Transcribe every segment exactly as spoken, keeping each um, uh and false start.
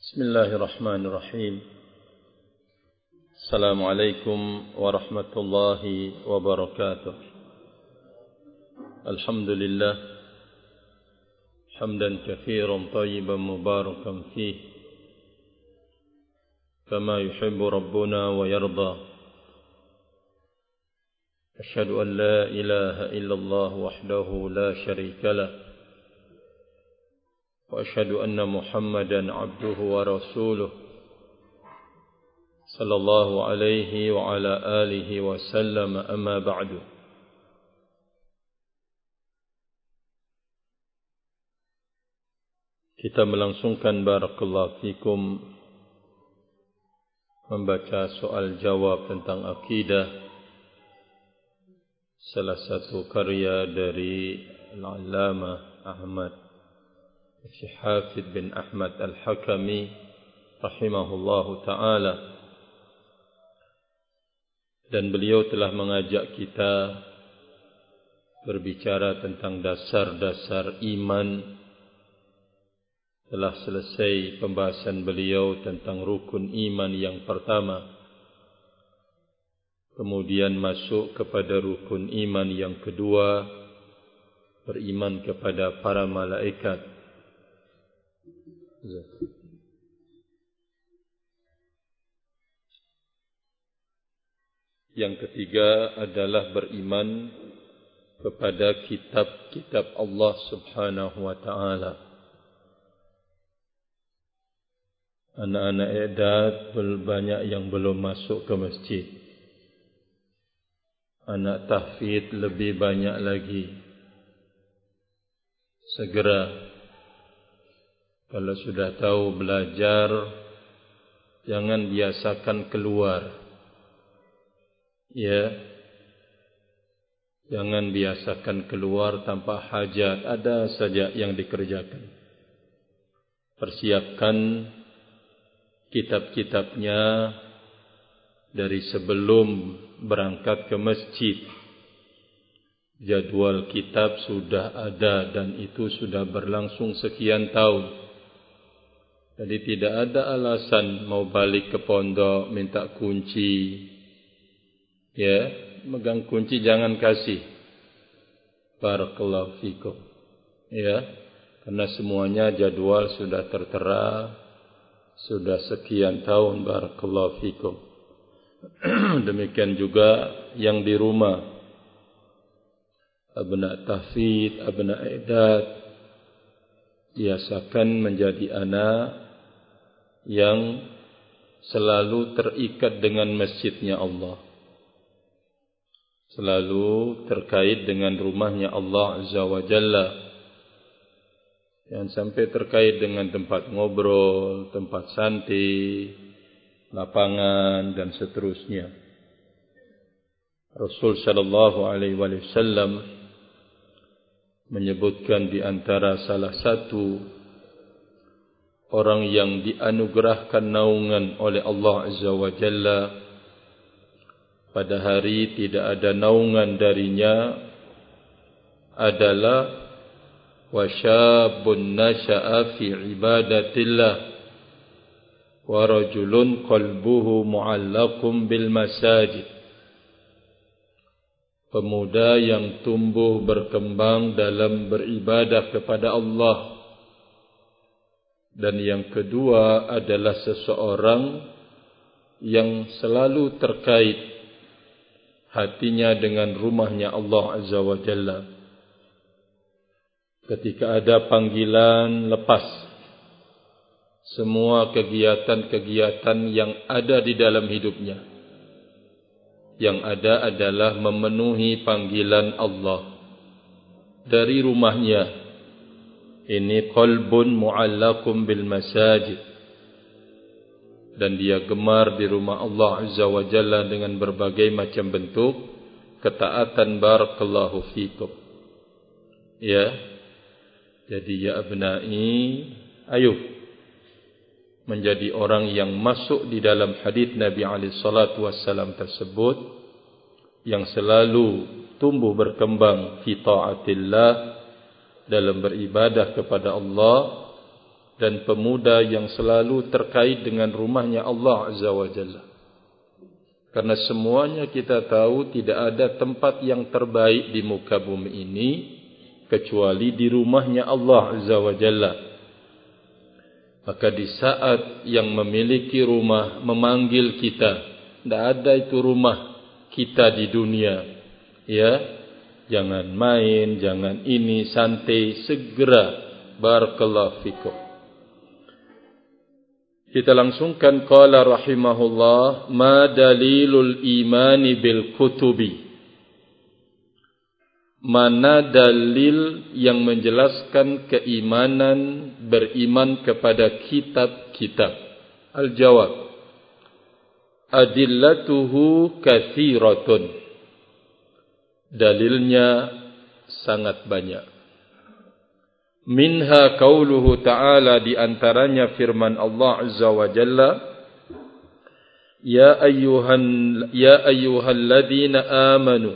Bismillahirrahmanirrahim. Assalamualaikum warahmatullahi wabarakatuh. Alhamdulillah hamdan katsiran tayyiban mubarakan fihi kama yuhibbu rabbuna wa yarda. Asyhadu an la ilaha illallah wahdahu la syarika lah wa asyhadu anna Muhammadan abduhu wa rasuluh sallallahu alaihi wa ala alihi wa sallam, amma ba'du. Kita melangsungkan barakallahu fikum membaca soal jawab tentang akidah, salah satu karya dari Al-Allamah Ahmad Hafidh bin Ahmad Al-Hakami rahimahullahu ta'ala. Dan beliau telah mengajak kita berbicara tentang dasar-dasar iman. Telah selesai pembahasan beliau tentang rukun iman yang pertama. Kemudian masuk kepada rukun iman yang kedua, beriman kepada para malaikat. Yang ketiga adalah beriman kepada kitab-kitab Allah Subhanahu wa ta'ala. Anak-anak edat banyak yang belum masuk ke masjid. Anak tahfidz lebih banyak lagi. Segera, kalau sudah tahu belajar, jangan biasakan keluar. Ya, jangan biasakan keluar tanpa hajat. Ada saja yang dikerjakan. Persiapkan kitab-kitabnya dari sebelum berangkat ke masjid. Jadwal kitab sudah ada dan itu sudah berlangsung sekian tahun. Jadi tidak ada alasan mau balik ke pondok minta kunci. Ya, megang kunci jangan kasih. Barakallahu fikum. Ya, karena semuanya jadwal sudah tertera, sudah sekian tahun. Barakallahu fikum. Demikian juga yang di rumah, abna tahfidz, abna edat, biasakan menjadi anak yang selalu terikat dengan masjidnya Allah, selalu terkait dengan rumahnya Allah Azza wa Jalla. Jangan sampai terkait dengan tempat ngobrol, tempat santai, lapangan dan seterusnya. Rasul sallallahu alaihi wasallam menyebutkan di antara salah satu orang yang dianugerahkan naungan oleh Allah Azza wa Jalla, pada hari tidak ada naungan darinya, adalah wasyabun nasha'a fi ibadatillah wa rajulun qalbuhu mu'allaqun bil masajid. Pemuda yang tumbuh berkembang dalam beribadah kepada Allah. Dan yang kedua adalah seseorang yang selalu terkait hatinya dengan rumahnya Allah Azza wa Jalla. Ketika ada panggilan, lepas semua kegiatan-kegiatan yang ada di dalam hidupnya. Yang ada adalah memenuhi panggilan Allah dari rumahnya. Ini qalbun mu'allaqun bil masajid. Dan dia gemar di rumah Allah Azza wa Jalla dengan berbagai macam bentuk ketaatan. Barakallahu fikum. Ya. Jadi ya abnai, ayo menjadi orang yang masuk di dalam hadis Nabi alaihi salatu wassalam tersebut, yang selalu tumbuh berkembang fi taatillah, dalam beribadah kepada Allah, dan pemuda yang selalu terkait dengan rumahnya Allah Azza wa Jalla. Karena semuanya kita tahu tidak ada tempat yang terbaik di muka bumi ini kecuali di rumahnya Allah Azza wa Jalla. Maka di saat yang memiliki rumah memanggil kita, tidak ada itu rumah kita di dunia, ya, jangan main, jangan ini, santai, segera. Barakallahu fikum. Kita langsungkan qala rahimahullah, ma dalilul imani bil kutubi. Mana dalil yang menjelaskan keimanan beriman kepada kitab-kitab? Al-jawab, adillatuhu katsiratun. Dalilnya sangat banyak. Minha qauluhu ta'ala, di antaranya firman Allah Azza wa Jalla, ya ayyuhan ya ayyuhalladzina amanu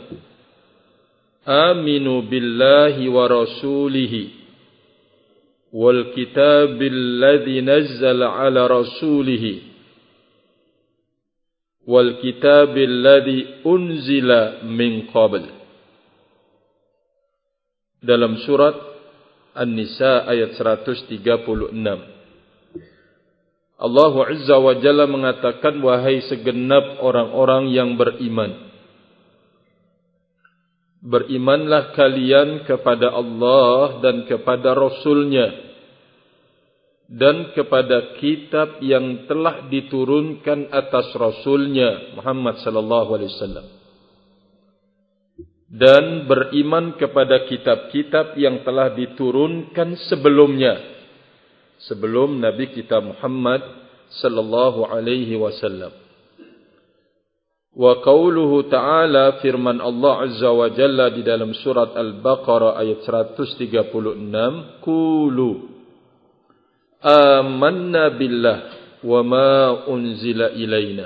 aminu billahi wa rasulihi wal kitabil ladzi nazzala ala rasulihi wal kitabil ladzi unzila min qabl. Dalam surat An-Nisa ayat seratus tiga puluh enam, Allah Azza wa Jalla mengatakan, wahai segenap orang-orang yang beriman, berimanlah kalian kepada Allah dan kepada Rasul-Nya dan kepada kitab yang telah diturunkan atas Rasul-Nya Muhammad sallallahu alaihi wasallam, dan beriman kepada kitab-kitab yang telah diturunkan sebelumnya, sebelum Nabi kita Muhammad sallallahu alaihi wasallam. Wa qauluhu ta'ala, firman Allah Azza wa Jalla di dalam surat Al-Baqarah ayat seratus tiga puluh enam, qulu amanna billah wa ma unzila ilaina.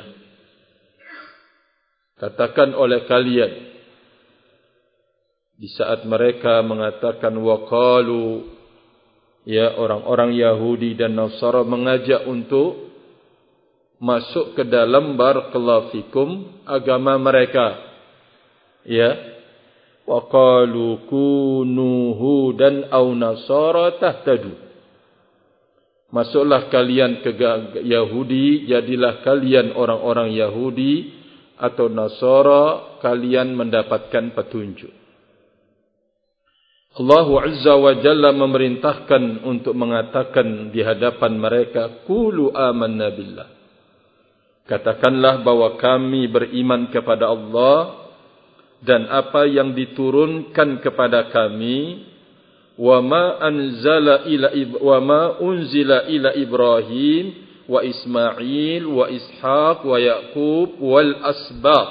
Katakan oleh kalian, di saat mereka mengatakan waqalu, ya, orang-orang Yahudi dan Nasara mengajak untuk masuk ke dalam barakallahu fikum agama mereka, ya, waqalu kunu hudan aw nasara tahtadu. Masuklah kalian ke Yahudi, jadilah kalian orang-orang Yahudi atau Nasara, kalian mendapatkan petunjuk. Allah Azza wa Jalla memerintahkan untuk mengatakan di hadapan mereka, qulu amanna billah. Katakanlah bahwa kami beriman kepada Allah dan apa yang diturunkan kepada kami, wa ma anzala ila wa ma unzila ila Ibrahim wa Ismail wa Ishaq wa Yaqub wal asbaq.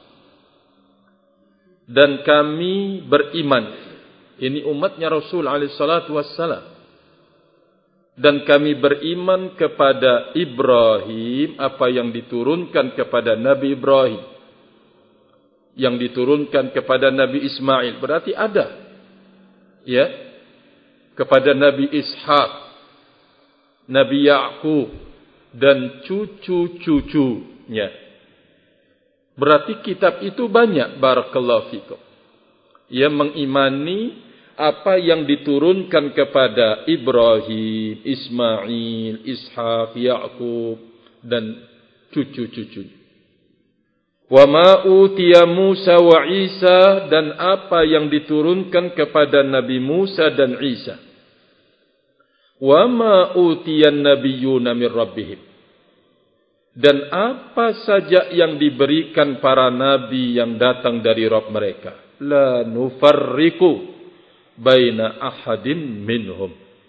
Dan kami beriman, ini umatnya Rasul alaihi salatu wassalam, dan kami beriman kepada Ibrahim, apa yang diturunkan kepada Nabi Ibrahim, yang diturunkan kepada Nabi Ismail, berarti ada, ya, kepada Nabi Ishaq, Nabi Yaqub dan cucu-cucunya. Berarti kitab itu banyak, barakallahu fikum. Ia mengimani apa yang diturunkan kepada Ibrahim, Ismail, Ishaq, Yaqub dan cucu-cucunya. Wa ma utiya Musa wa Isa, dan apa yang diturunkan kepada Nabi Musa dan Isa. Wa ma utiya an-nabiyyuna min rabbihim, dan apa saja yang diberikan para nabi yang datang dari Rabb mereka. La nufarriqu baina ahadin minhum.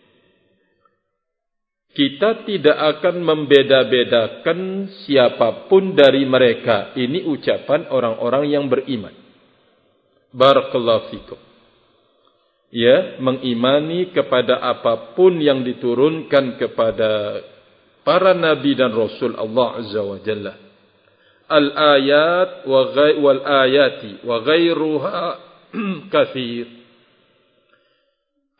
Kita tidak akan membeda-bedakan siapapun dari mereka. Ini ucapan orang-orang yang beriman. Barakallahu fikum. Ya, mengimani kepada apapun yang diturunkan kepada para nabi dan rasul Allah Azza wa Jalla. Al-ayat wal ayati wa ghairuha kathir.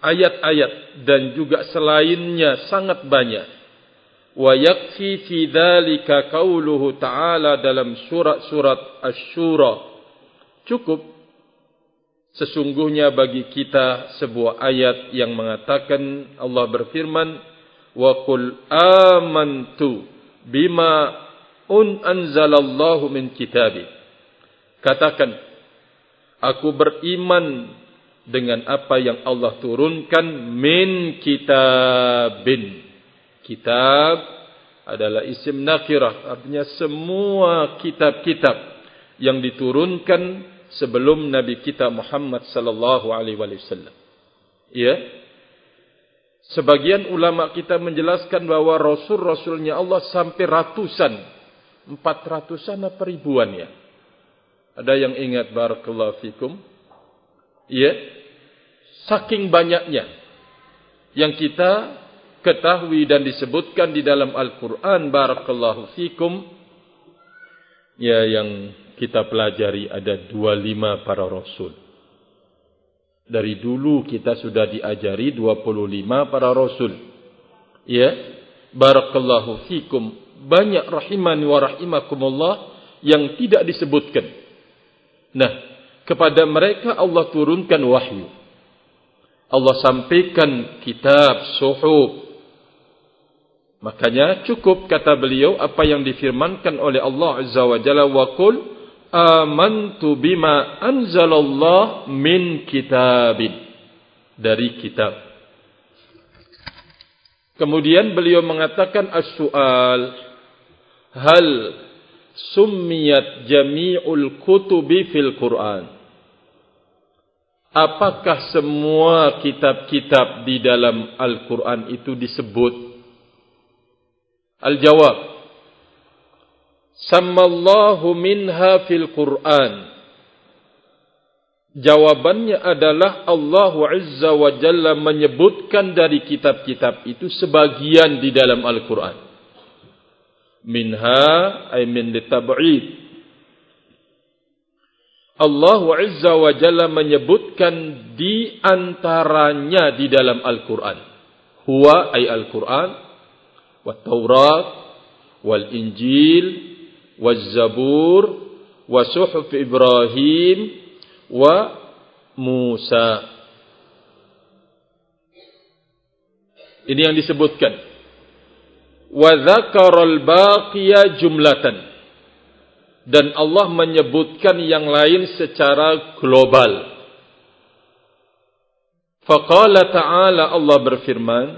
ayat-ayat dan juga selainnya sangat banyak. Wa yakfi fi dzalika qauluhu ta'ala dalam surat-surat Asy-Syura. Cukup sesungguhnya bagi kita sebuah ayat yang mengatakan Allah berfirman, wa qul amantu bima un anzalallahu min kitabih. Katakan, aku beriman dengan apa yang Allah turunkan min kitabin. Kitab adalah isim nakirah, artinya semua kitab-kitab yang diturunkan sebelum Nabi kita Muhammad sallallahu alaihi wasallam. Ya. Sebagian ulama kita menjelaskan bahwa rasul-rasulnya Allah sampai ratusan, empat ratusan atau ribuan ya. Ada yang ingat barakallahu fikum? Ya. Saking banyaknya yang kita ketahui dan disebutkan di dalam Al-Quran barakallahu fikum, ya, yang kita pelajari ada dua puluh lima para rasul. Dari dulu kita sudah diajari dua puluh lima para rasul. Ya, barakallahu fikum, banyak rahimani wa rahimakumullah yang tidak disebutkan. Nah, kepada mereka Allah turunkan wahyu. Allah sampaikan kitab, suhuf. Makanya cukup kata beliau apa yang difirmankan oleh Allah Azza wa Jalla, wa qul amantu bima anzalallah min kitabin, dari kitab. Kemudian beliau mengatakan as-su'al, hal summiyat jami'ul kutubi fil Qur'an. Apakah semua kitab-kitab di dalam Al-Quran itu disebut? Al-jawab, sammallahu minha fil Qur'an. Jawabannya adalah Allah Azza wa Jalla menyebutkan dari kitab-kitab itu sebagian di dalam Al-Quran. Minha ay min litab'id. Allah Azza wa Jalla menyebutkan di antaranya di dalam Al-Quran. Huwa ay Al-Quran, wa Taurat, wal Injil, wal Zabur, wa suhuf Ibrahim, wa Musa. Ini yang disebutkan. Wa dzakaral baqiya jumlatan. Dan Allah menyebutkan yang lain secara global. Faqala ta'ala, Allah berfirman,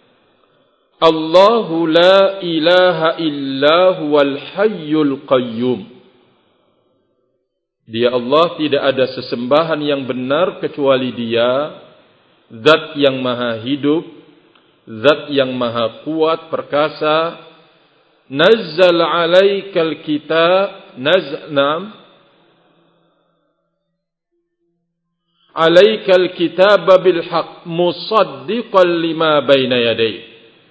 Allahu la ilaha illa huwal hayyul qayyum. Dia Allah, tidak ada sesembahan yang benar kecuali Dia, Zat yang maha hidup, Zat yang maha kuat perkasa. Nazzal alaikal kitab, naznam alaikal kitab bil haqq musaddiqan lima baina yadayhi.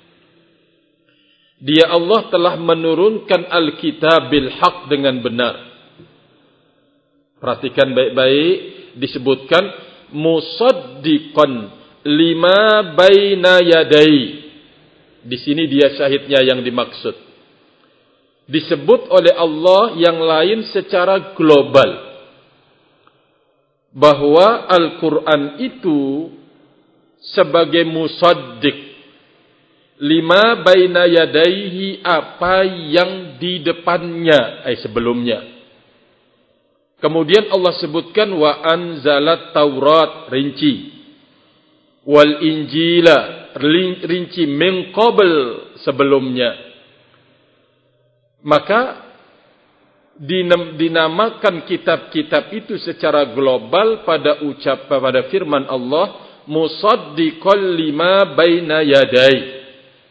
Dia Allah telah menurunkan Al-Kitab bil haq dengan benar. Perhatikan baik-baik, disebutkan musaddiqan lima baina yadai. Di sini dia syahidnya yang dimaksud. Disebut oleh Allah yang lain secara global, bahwa Al-Quran itu sebagai musaddiq lima baina yadaihi, apa yang di depannya, ay sebelumnya. Kemudian Allah sebutkan wa anzalat Taurat, rinci, wal Injila, rinci, min qabl, sebelumnya. Maka dinamakan kitab-kitab itu secara global pada ucap pada firman Allah musaddiqal lima baina yadai.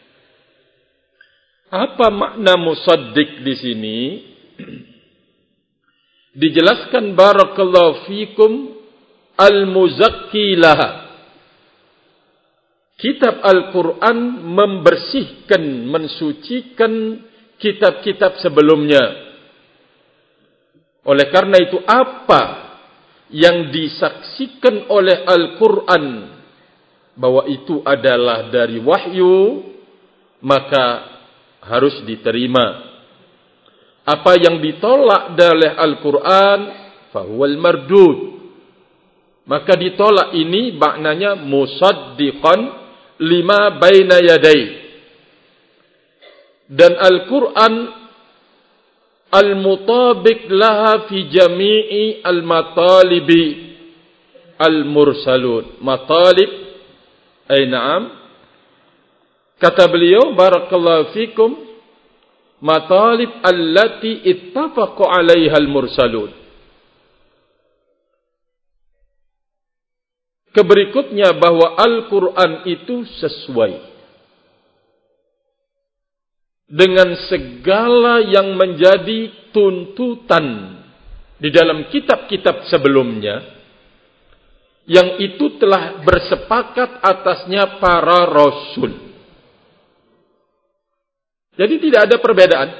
Apa makna musaddiq di sini? Dijelaskan barakallahu fikum al-muzakki laha. Kitab Al-Quran membersihkan, mensucikan kitab-kitab sebelumnya. Oleh karena itu, apa yang disaksikan oleh Al-Quran bahwa itu adalah dari wahyu, maka harus diterima. Apa yang ditolak dari Al-Quran, fahuwal mardud. Maka ditolak ini maknanya musaddiqan lima baina yadai. Dan Al-Quran al-mutabiq laha fi jami'i al-matalibi al-mursalun. Matalib, ay na'am. Kata beliau, barakallahu fikum, matalib allati ittafaqu 'alaiha al-mursalun. Keberikutnya bahwa Al-Quran itu sesuai dengan segala yang menjadi tuntutan di dalam kitab-kitab sebelumnya, yang itu telah bersepakat atasnya para rasul. Jadi tidak ada perbedaan.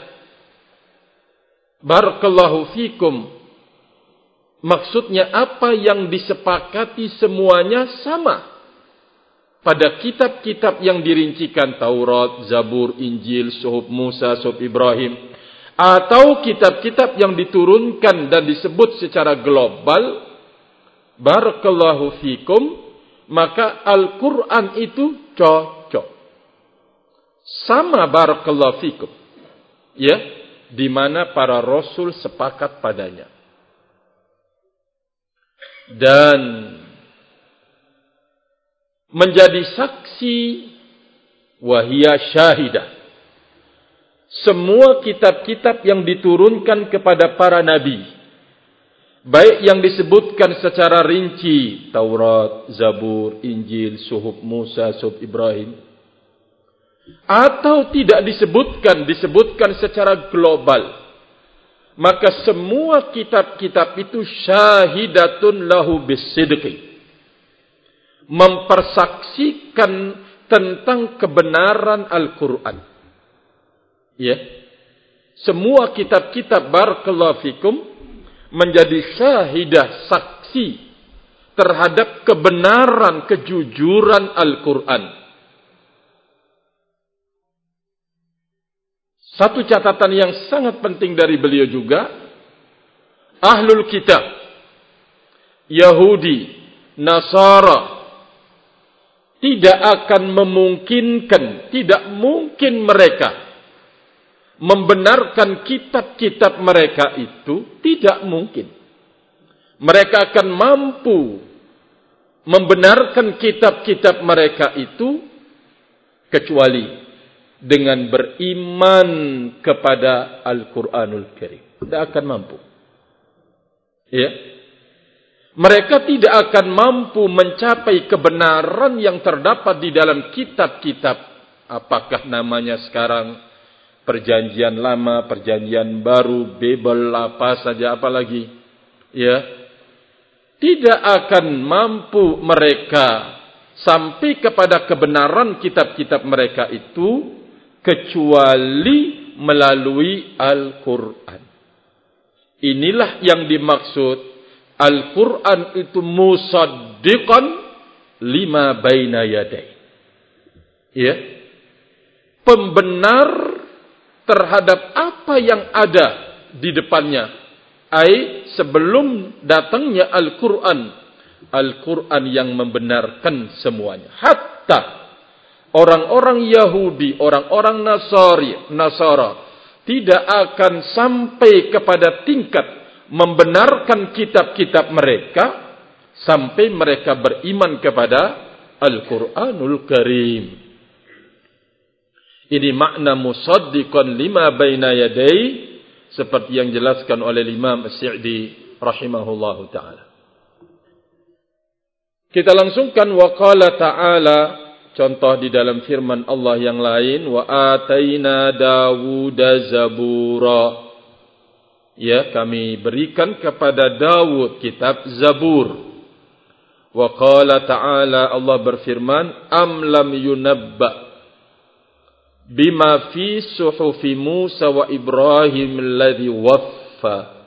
Barakallahu fikum. Maksudnya apa yang disepakati semuanya sama pada kitab-kitab yang dirincikan, Taurat, Zabur, Injil, Suhuf Musa, Suhuf Ibrahim, atau kitab-kitab yang diturunkan dan disebut secara global. Barakallahu fikum, maka Al-Quran itu cocok. Sama barakallahu fikum. Ya, di mana para rasul sepakat padanya. Dan menjadi saksi wahia syahidah. Semua kitab-kitab yang diturunkan kepada para nabi, baik yang disebutkan secara rinci, Taurat, Zabur, Injil, Suhuf Musa, Suhuf Ibrahim, atau tidak disebutkan, disebutkan secara global, maka semua kitab-kitab itu syahidatun lahu bisidqi, mempersaksikan tentang kebenaran Al-Quran. Ya, semua kitab-kitab barakallahu fikum menjadi syahidah, saksi terhadap kebenaran, kejujuran Al-Quran. Satu catatan yang sangat penting dari beliau juga, Ahlul Kitab, Yahudi, Nasara, tidak akan memungkinkan, tidak mungkin mereka membenarkan kitab-kitab mereka itu, tidak mungkin. Mereka akan mampu membenarkan kitab-kitab mereka itu kecuali dengan beriman kepada Al-Quranul Karim. Tidak akan mampu. Ya. Mereka tidak akan mampu mencapai kebenaran yang terdapat di dalam kitab-kitab. Apakah namanya sekarang Perjanjian Lama, Perjanjian Baru, Bible, apa saja, apa lagi. Ya. Tidak akan mampu mereka sampai kepada kebenaran kitab-kitab mereka itu kecuali melalui Al-Quran. Inilah yang dimaksud Al-Quran itu musaddiqan lima baina yadai. Ya. Pembenar terhadap apa yang ada di depannya. Ai sebelum datangnya Al-Quran. Al-Quran yang membenarkan semuanya. Hatta orang-orang Yahudi, orang-orang Nasari, Nasara tidak akan sampai kepada tingkat membenarkan kitab-kitab mereka sampai mereka beriman kepada Al-Quranul Karim. Ini makna musaddiqan lima baina yadai, seperti yang dijelaskan oleh Imam As-Sa'di rahimahullahu ta'ala. Kita langsungkan wa qala ta'ala, contoh di dalam firman Allah yang lain, wa ataina Dawuda zabura. Ya, kami berikan kepada Dawud kitab Zabur. Wa qala ta'ala, Allah berfirman, am lam yunabba bima fi suhufi Musa wa Ibrahim alladhi waffa.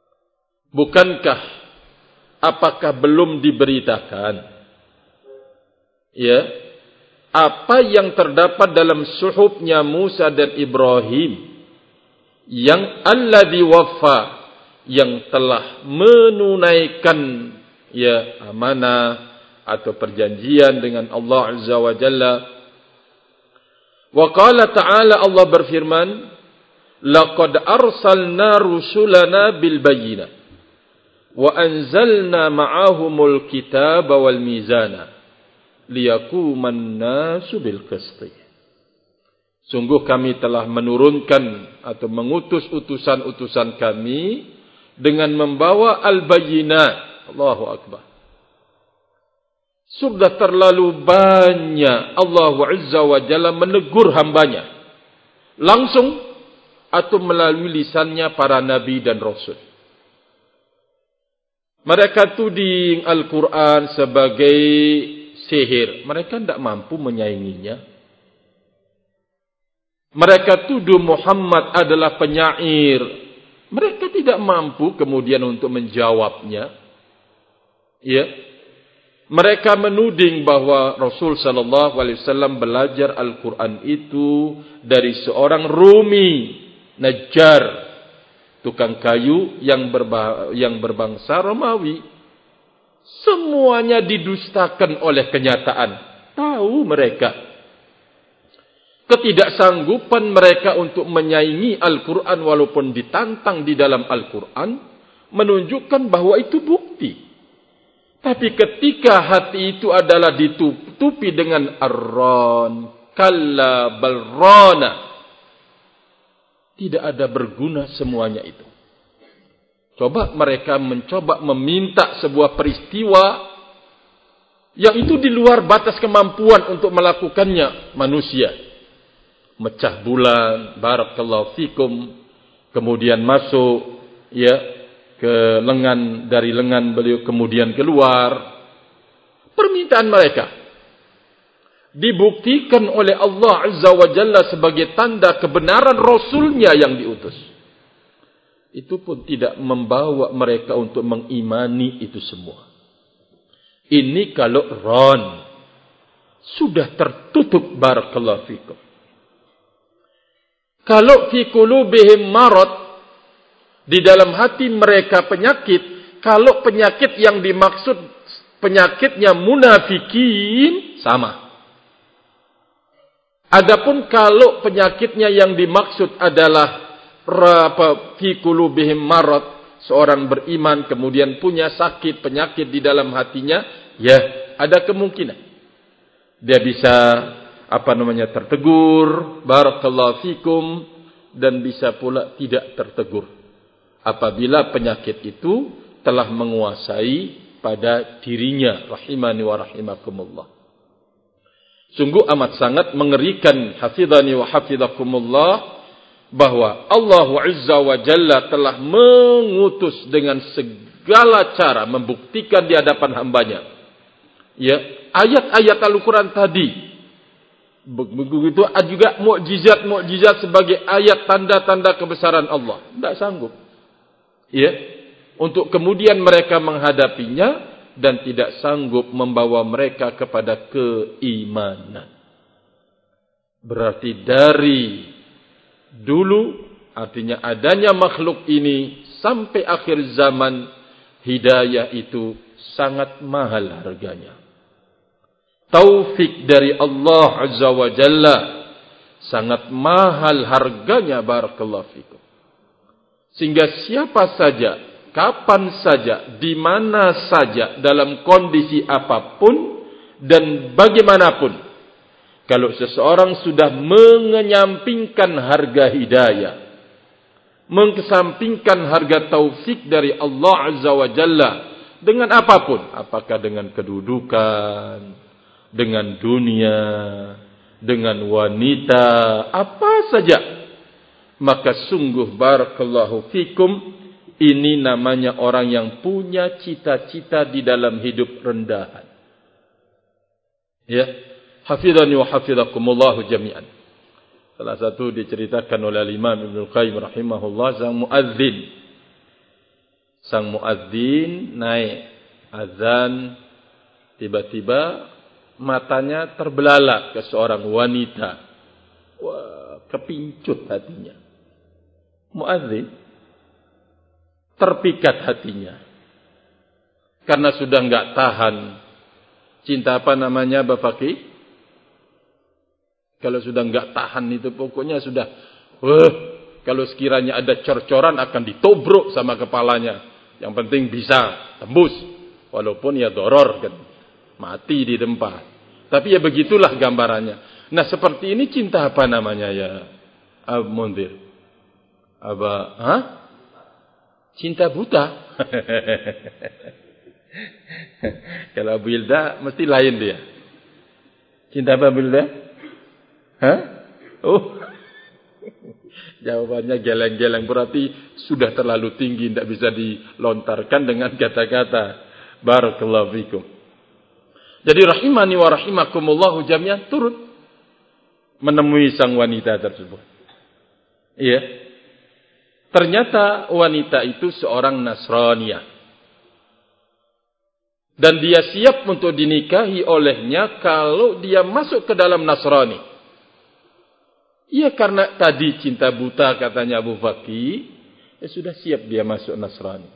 Bukankah, apakah belum diberitakan ya, apa yang terdapat dalam suhufnya Musa dan Ibrahim yang alladzi waffa, yang telah menunaikan ya amanah atau perjanjian dengan Allah Azza wa Jalla. Wa qala ta'ala, Allah berfirman, laqad arsalna rusulana bil bayyinat wa anzalna ma'ahumul kitaba wal mizana liyakuman nasu bil qisti. Sungguh kami telah menurunkan atau mengutus utusan-utusan kami dengan membawa al-bayyinat. Allahu Akbar. Sudah terlalu banyak Allah Azza wa Jalla menegur hambanya, langsung atau melalui lisannya para nabi dan rasul. Mereka tuding Al-Quran sebagai sihir. Mereka tidak mampu menyainginya. Mereka tuduh Muhammad adalah penyair. Mereka tidak mampu kemudian untuk menjawabnya. Ya. Mereka menuding bahwa Rasul sallallahu alaihi wasallam belajar Al-Quran itu dari seorang Rumi, Najjar, tukang kayu yang, berba, yang berbangsa Romawi. Semuanya didustakan oleh kenyataan. Tahu mereka. Ketidaksanggupan mereka untuk menyaingi Al-Quran walaupun ditantang di dalam Al-Quran menunjukkan bahwa itu bukti. Tapi ketika hati itu adalah ditutupi dengan ar-ran, kalla bal-rana, tidak ada berguna semuanya itu. Coba mereka mencoba meminta sebuah peristiwa yang itu di luar batas kemampuan untuk melakukannya manusia. Mecah bulan, barakallahu fikum, kemudian masuk ya ke lengan, dari lengan beliau kemudian keluar. Permintaan mereka dibuktikan oleh Allah Azza wa Jalla sebagai tanda kebenaran Rasulnya yang diutus. Itu pun tidak membawa mereka untuk mengimani itu semua. Ini kalau ron sudah tertutup, barakallahu fikum. Kalau fi qulubihim marad, di dalam hati mereka penyakit, kalau penyakit yang dimaksud penyakitnya munafikin, sama. Adapun kalau penyakitnya yang dimaksud adalah fi qulubihim marad, seorang beriman kemudian punya sakit, penyakit di dalam hatinya, ya ada kemungkinan dia bisa apa namanya tertegur, barakallahu fikum, dan bisa pula tidak tertegur apabila penyakit itu telah menguasai pada dirinya, rahimani wa rahimakumullah. Sungguh amat sangat mengerikan, hafizani wa hafizakumullah, bahwa Allah Azza wa Jalla telah mengutus dengan segala cara membuktikan di hadapan hambanya. Ya, ayat-ayat Al-Quran tadi. Begitu juga mukjizat-mukjizat sebagai ayat tanda-tanda kebesaran Allah. Tidak sanggup. Ya, untuk kemudian mereka menghadapinya dan tidak sanggup membawa mereka kepada keimanan. Berarti dari dulu, artinya adanya makhluk ini sampai akhir zaman, hidayah itu sangat mahal harganya. Taufik dari Allah Azza wa Jalla sangat mahal harganya, barakallahu fikum. Sehingga siapa saja, kapan saja, di mana saja, dalam kondisi apapun dan bagaimanapun, kalau seseorang sudah mengenyampingkan harga hidayah, mengesampingkan harga taufik dari Allah Azza wa Jalla dengan apapun, apakah dengan kedudukan, dengan dunia, dengan wanita, apa saja, maka sungguh barakallahu fikum, ini namanya orang yang punya cita-cita di dalam hidup rendahan. Ya, hafizani wa hafizakumullahu jami'an. Salah satu diceritakan oleh Imam Ibnu Qayyim rahimahullah, sang muadzin. Sang muadzin naik azan, tiba-tiba matanya terbelalak ke seorang wanita. Wah, kepincut hatinya. Muadzin terpikat hatinya. Karena sudah enggak tahan. Cinta apa namanya Bapak Ki? Kalau sudah enggak tahan itu pokoknya sudah, wah, kalau sekiranya ada cor-coran akan ditobrok sama kepalanya. Yang penting bisa tembus. Walaupun ya doror kan. Mati di tempat. Tapi ya begitulah gambarannya. Nah seperti ini cinta apa namanya ya Abu Munzir? Apa? Hah? Cinta buta. Kalau Abu Hilda mesti lain dia. Cinta apa Abu Hilda? Hah? Oh. Jawabannya geleng-geleng. Berarti sudah terlalu tinggi. Tidak bisa dilontarkan dengan kata-kata. Barakallahu fikum. Jadi rahimani wa rahimakumullahu jami'an turut menemui sang wanita tersebut. Iya. Ternyata wanita itu seorang Nasraniyah. Dan dia siap untuk dinikahi olehnya kalau dia masuk ke dalam Nasrani. Iya karena tadi cinta buta katanya Abu Faqih. Ya sudah siap dia masuk Nasrani.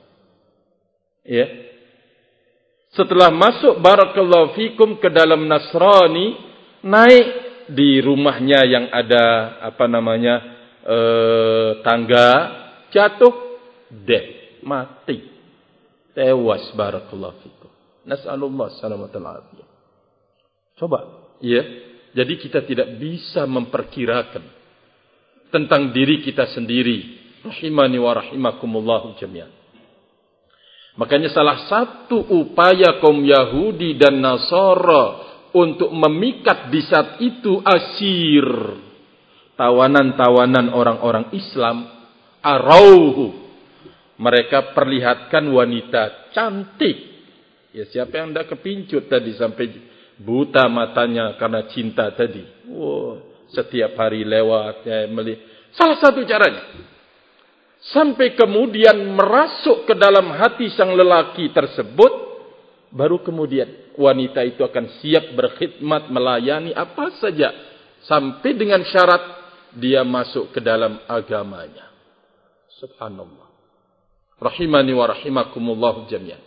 Iya. Setelah masuk barakallahu fikum ke dalam Nasrani, naik di rumahnya yang ada apa namanya eh, tangga, jatuh, dead, mati, tewas barakallahu fikum. Nas'alullah salamatul afiyah. Coba, ya. Jadi kita tidak bisa memperkirakan tentang diri kita sendiri. Rahimani wa rahimakumullahu jami'an. Makanya salah satu upaya kaum Yahudi dan Nasara untuk memikat di saat itu asir, tawanan-tawanan orang-orang Islam, arauhu, mereka perlihatkan wanita cantik. Ya siapa yang tidak kepincut tadi sampai buta matanya karena cinta tadi. Wow, setiap hari lewat ya, melihat. Salah satu caranya. Sampai kemudian merasuk ke dalam hati sang lelaki tersebut, baru kemudian wanita itu akan siap berkhidmat melayani apa saja sampai dengan syarat dia masuk ke dalam agamanya. Subhanallah. Rahimani wa rahimakumullah jami'an.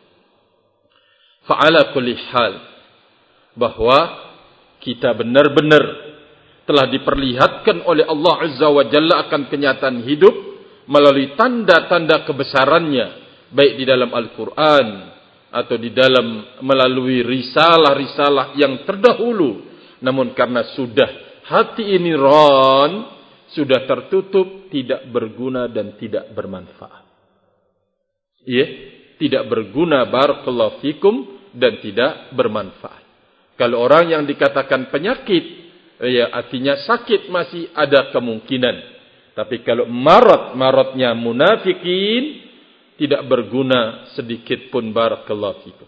Fa'ala kulli hal, bahwa kita benar-benar telah diperlihatkan oleh Allah Azza wa Jalla akan kenyataan hidup melalui tanda-tanda kebesarannya, baik di dalam Al-Quran atau di dalam melalui risalah-risalah yang terdahulu. Namun karena sudah hati ini ron, sudah tertutup, tidak berguna dan tidak bermanfaat. Iya, tidak berguna barakallahu fikum dan tidak bermanfaat. Kalau orang yang dikatakan penyakit, ya artinya sakit masih ada kemungkinan. Tapi kalau marad-maradnya munafikin, tidak berguna sedikit pun barakallahu fikum.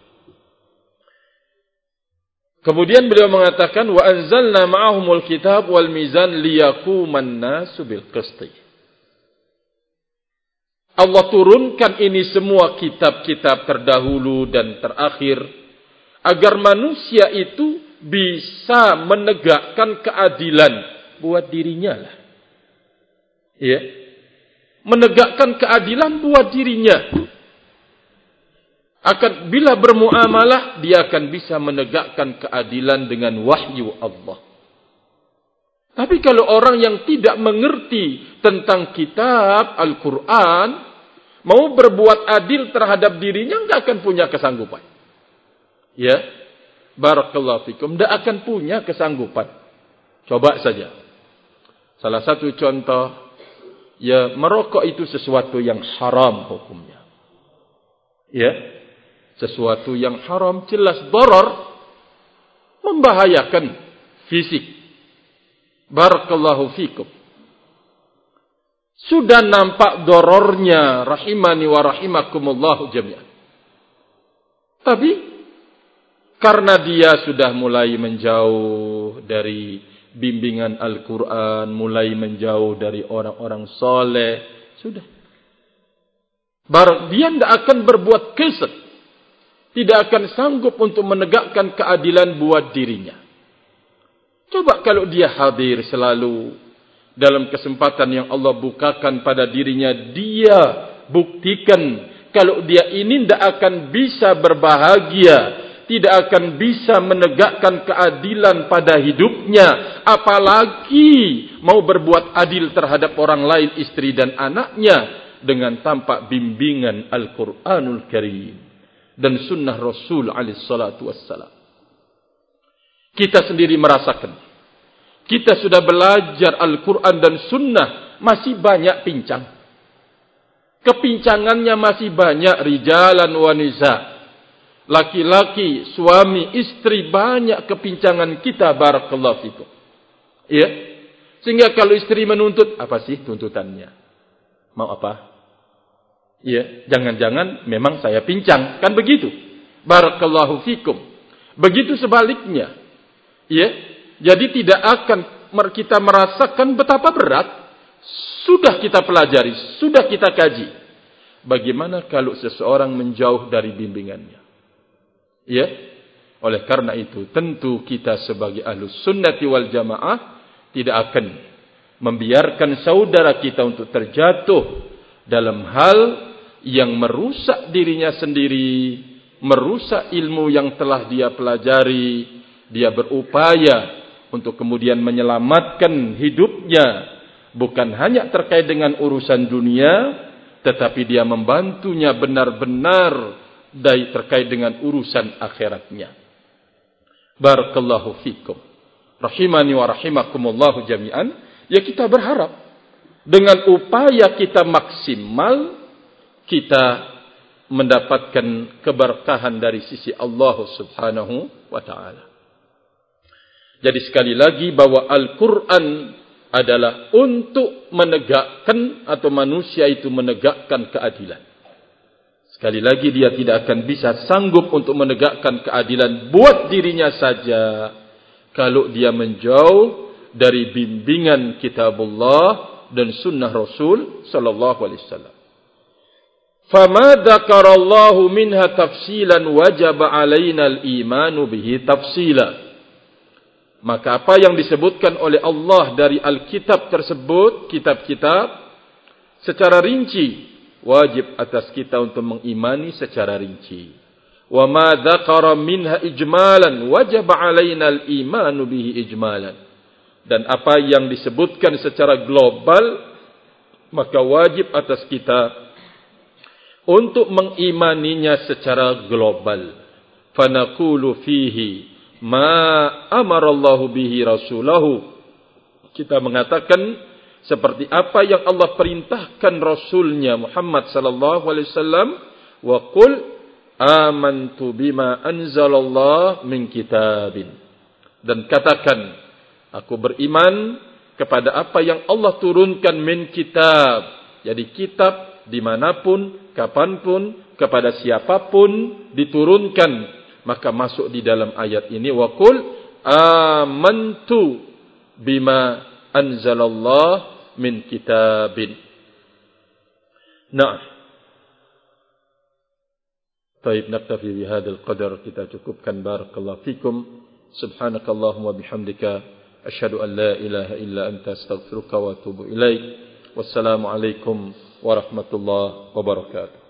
Kemudian beliau mengatakan, wa anzalna ma'ahumul kitab wal mizan liyaquman nasu bil qisti. Allah turunkan ini semua kitab-kitab terdahulu dan terakhir agar manusia itu bisa menegakkan keadilan buat dirinya lah. Ya, menegakkan keadilan buat dirinya. Akan bila bermuamalah dia akan bisa menegakkan keadilan dengan wahyu Allah. Tapi kalau orang yang tidak mengerti tentang kitab Al-Quran, mau berbuat adil terhadap dirinya, enggak akan punya kesanggupan. Ya, barakallahu fikum, enggak akan punya kesanggupan. Coba saja. Salah satu contoh, ya, merokok itu sesuatu yang haram hukumnya. Ya, sesuatu yang haram jelas darar, membahayakan fisik. Barakallahu fikum. Sudah nampak dararnya, rahimani wa rahimakumullahu jami'an. Tapi karena dia sudah mulai menjauh dari bimbingan Al-Quran, mulai menjauh dari orang-orang soleh, sudah. Bar, dia tidak akan berbuat kesed. tidak akan sanggup untuk menegakkan keadilan buat dirinya. Coba kalau dia hadir selalu dalam kesempatan yang Allah bukakan pada dirinya, dia buktikan kalau dia ini tidak akan bisa berbahagia, tidak akan bisa menegakkan keadilan pada hidupnya, apalagi mau berbuat adil terhadap orang lain, istri dan anaknya, dengan tanpa bimbingan Al-Quranul Karim dan sunnah Rasul alaihi salatu wassalam. Kita sendiri merasakan, kita sudah belajar Al-Quran dan sunnah, masih banyak pincang. Kepincangannya masih banyak, rijalan wa nisa. Laki-laki, suami, istri, banyak kepincangan kita, barakallahu fikum. Ya? Sehingga kalau istri menuntut, apa sih tuntutannya? Mau apa? Ya, jangan-jangan memang saya pincang, kan begitu? Barakallahu fikum. Begitu sebaliknya. Ya, jadi tidak akan kita merasakan betapa berat. Sudah kita pelajari, sudah kita kaji. Bagaimana kalau seseorang menjauh dari bimbingannya? Ya, oleh karena itu tentu kita sebagai ahlus sunnati wal jamaah tidak akan membiarkan saudara kita untuk terjatuh dalam hal yang merusak dirinya sendiri, merusak ilmu yang telah dia pelajari. Dia berupaya untuk kemudian menyelamatkan hidupnya, bukan hanya terkait dengan urusan dunia, tetapi dia membantunya benar-benar dari terkait dengan urusan akhiratnya. Barakallahu fikum. Rahimani wa rahimakumullahu jami'an. Ya, kita berharap dengan upaya kita maksimal, kita mendapatkan keberkahan dari sisi Allah subhanahu wa ta'ala. Jadi sekali lagi bahwa Al-Quran adalah untuk menegakkan atau manusia itu menegakkan keadilan. Sekali lagi dia tidak akan bisa sanggup untuk menegakkan keadilan buat dirinya saja kalau dia menjauh dari bimbingan kitabullah dan sunnah Rasul sallallahu alaihi wasallam. Fama dzakarallahu minha tafsilan wajaba alaina al-imanu bihi tafsila. Maka apa yang disebutkan oleh Allah dari Alkitab tersebut, kitab-kitab, secara rinci, wajib atas kita untuk mengimani secara rinci. Wa ma dzakara minha ijmalan wajaba alaina al-imanu bihi ijmalan. Dan apa yang disebutkan secara global, maka wajib atas kita untuk mengimaninya secara global. Fanaqulu fihi ma amarallahu bihi rasulahu. Kita mengatakan seperti apa yang Allah perintahkan Rasulnya Muhammad sallallahu alaihi wasallam. Wa qul amantu bima anzalallah min kitabin. Dan katakan, aku beriman kepada apa yang Allah turunkan min kitab. Jadi kitab dimanapun, kapanpun, kepada siapapun diturunkan, maka masuk di dalam ayat ini. Wa qul amantu bima anzalallah min kitabin. Nah, baik, naktafi bihadzal qadar, kita cukupkan. Barakallahu fikum. Subhanakallahumma bihamdika asyhadu an la ilaha illa anta astaghfiruka wa atubu ilaik. Wassalamu alaikum warahmatullahi wabarakatuh.